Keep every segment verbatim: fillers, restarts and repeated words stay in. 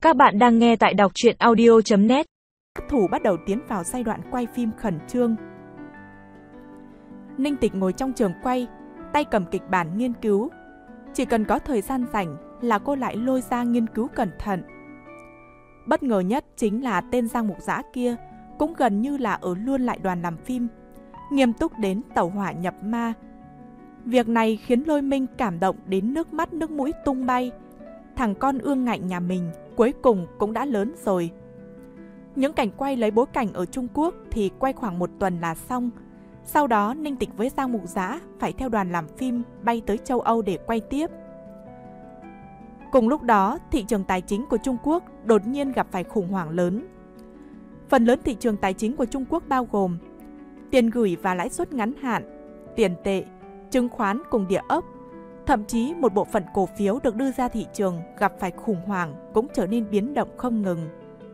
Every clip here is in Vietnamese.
Các bạn đang nghe tại đọc truyện audio chấm net. Thủ bắt đầu tiến vào giai đoạn quay phim khẩn trương. Ninh Tịch ngồi trong trường quay, tay cầm kịch bản nghiên cứu. Chỉ cần có thời gian rảnh là cô lại lôi ra nghiên cứu cẩn thận. Bất ngờ nhất chính là tên Giang Mục Dã kia cũng gần như là ở luôn lại đoàn làm phim, nghiêm túc đến tẩu hỏa nhập ma. Việc này khiến Lôi Minh cảm động đến nước mắt nước mũi tung bay. Thằng con ương ngạnh nhà mình cuối cùng cũng đã lớn rồi. Những cảnh quay lấy bối cảnh ở Trung Quốc thì quay khoảng một tuần là xong. Sau đó Ninh Tịch với Giang Mục Dã phải theo đoàn làm phim bay tới châu Âu để quay tiếp. Cùng lúc đó, thị trường tài chính của Trung Quốc đột nhiên gặp phải khủng hoảng lớn. Phần lớn thị trường tài chính của Trung Quốc bao gồm tiền gửi và lãi suất ngắn hạn, tiền tệ, chứng khoán cùng địa ốc. Thậm chí một bộ phận cổ phiếu được đưa ra thị trường gặp phải khủng hoảng cũng trở nên biến động không ngừng.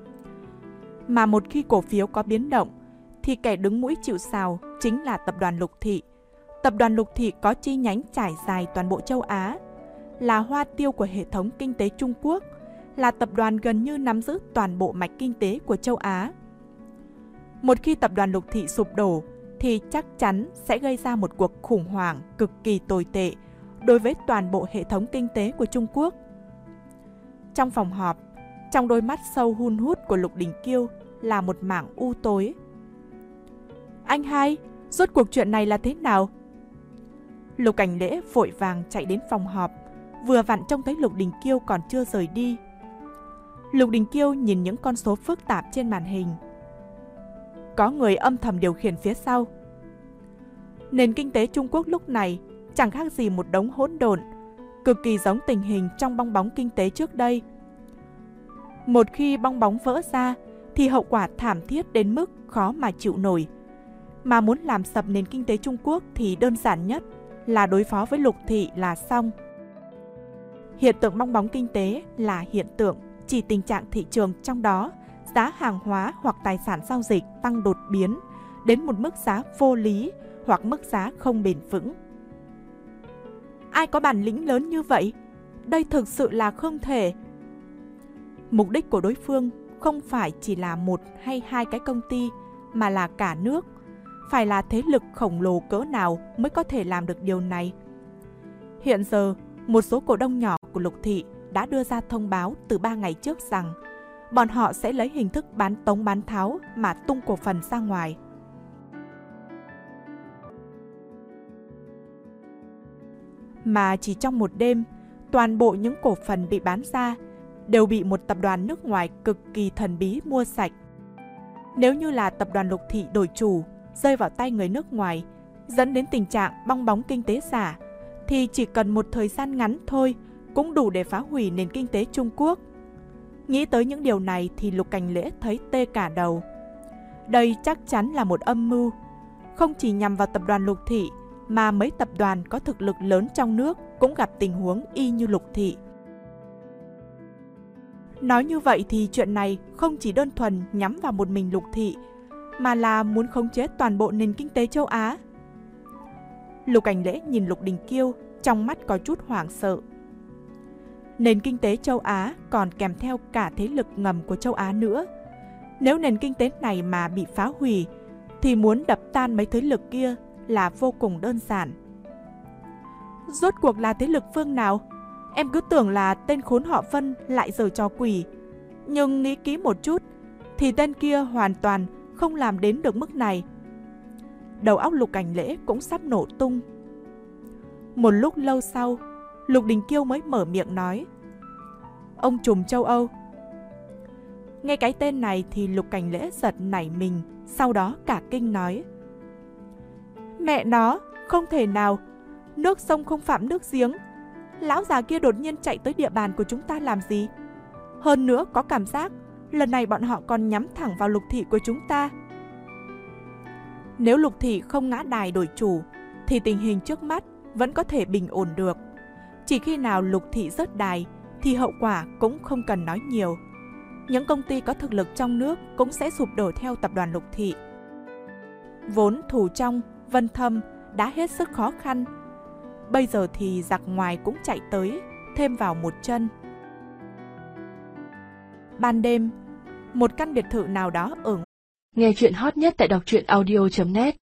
Mà một khi cổ phiếu có biến động, thì kẻ đứng mũi chịu sào chính là tập đoàn Lục Thị. Tập đoàn Lục Thị có chi nhánh trải dài toàn bộ châu Á, là hoa tiêu của hệ thống kinh tế Trung Quốc, là tập đoàn gần như nắm giữ toàn bộ mạch kinh tế của châu Á. Một khi tập đoàn Lục Thị sụp đổ, thì chắc chắn sẽ gây ra một cuộc khủng hoảng cực kỳ tồi tệ đối với toàn bộ hệ thống kinh tế của Trung Quốc. Trong phòng họp, trong đôi mắt sâu hun hút của Lục Đình Kiêu là một mảng u tối. Anh hai, rốt cuộc chuyện này là thế nào? Lục Cảnh Lễ vội vàng chạy đến phòng họp, vừa vặn trông thấy Lục Đình Kiêu còn chưa rời đi. Lục Đình Kiêu nhìn những con số phức tạp trên màn hình. Có người âm thầm điều khiển phía sau. Nền kinh tế Trung Quốc lúc này chẳng khác gì một đống hỗn độn, cực kỳ giống tình hình trong bong bóng kinh tế trước đây. Một khi bong bóng vỡ ra thì hậu quả thảm thiết đến mức khó mà chịu nổi. Mà muốn làm sập nền kinh tế Trung Quốc thì đơn giản nhất là đối phó với Lục Thị là xong. Hiện tượng bong bóng kinh tế là hiện tượng chỉ tình trạng thị trường trong đó giá hàng hóa hoặc tài sản giao dịch tăng đột biến đến một mức giá vô lý hoặc mức giá không bền vững. Ai có bản lĩnh lớn như vậy? Đây thực sự là không thể. Mục đích của đối phương không phải chỉ là một hay hai cái công ty, mà là cả nước. Phải là thế lực khổng lồ cỡ nào mới có thể làm được điều này. Hiện giờ, một số cổ đông nhỏ của Lục Thị đã đưa ra thông báo từ ba ngày trước rằng bọn họ sẽ lấy hình thức bán tống bán tháo mà tung cổ phần ra ngoài. Mà chỉ trong một đêm, toàn bộ những cổ phần bị bán ra đều bị một tập đoàn nước ngoài cực kỳ thần bí mua sạch. Nếu như là tập đoàn Lục Thị đổi chủ, rơi vào tay người nước ngoài, dẫn đến tình trạng bong bóng kinh tế giả, thì chỉ cần một thời gian ngắn thôi cũng đủ để phá hủy nền kinh tế Trung Quốc. Nghĩ tới những điều này thì Lục Cảnh Lễ thấy tê cả đầu. Đây chắc chắn là một âm mưu, không chỉ nhằm vào tập đoàn Lục Thị, mà mấy tập đoàn có thực lực lớn trong nước cũng gặp tình huống y như Lục Thị. Nói như vậy thì chuyện này không chỉ đơn thuần nhắm vào một mình Lục Thị, mà là muốn khống chế toàn bộ nền kinh tế châu Á. Lục Cảnh Lễ nhìn Lục Đình Kiêu, trong mắt có chút hoảng sợ. Nền kinh tế châu Á còn kèm theo cả thế lực ngầm của châu Á nữa. Nếu nền kinh tế này mà bị phá hủy, thì muốn đập tan mấy thế lực kia là vô cùng đơn giản. Rốt cuộc là thế lực phương nào? Em cứ tưởng là tên khốn họ Vân lại giở trò quỷ. Nhưng nghĩ kỹ một chút, thì tên kia hoàn toàn không làm đến được mức này. Đầu óc Lục Cảnh Lễ cũng sắp nổ tung. Một lúc lâu sau, Lục Đình Kiêu mới mở miệng nói. Ông trùm châu Âu. Nghe cái tên này thì Lục Cảnh Lễ giật nảy mình, sau đó cả kinh nói. Mẹ nó, không thể nào, nước sông không phạm nước giếng. Lão già kia đột nhiên chạy tới địa bàn của chúng ta làm gì? Hơn nữa có cảm giác lần này bọn họ còn nhắm thẳng vào Lục Thị của chúng ta. Nếu Lục Thị không ngã đài đổi chủ, thì tình hình trước mắt vẫn có thể bình ổn được. Chỉ khi nào Lục Thị rớt đài thì hậu quả cũng không cần nói nhiều. Những công ty có thực lực trong nước cũng sẽ sụp đổ theo tập đoàn Lục Thị. Vốn thủ trong, Vân Thâm đã hết sức khó khăn. Bây giờ thì giặc ngoài cũng chạy tới, thêm vào một chân. Ban đêm, một căn biệt thự nào đó ở Nghe chuyện hot nhất tại đọc truyện audio chấm net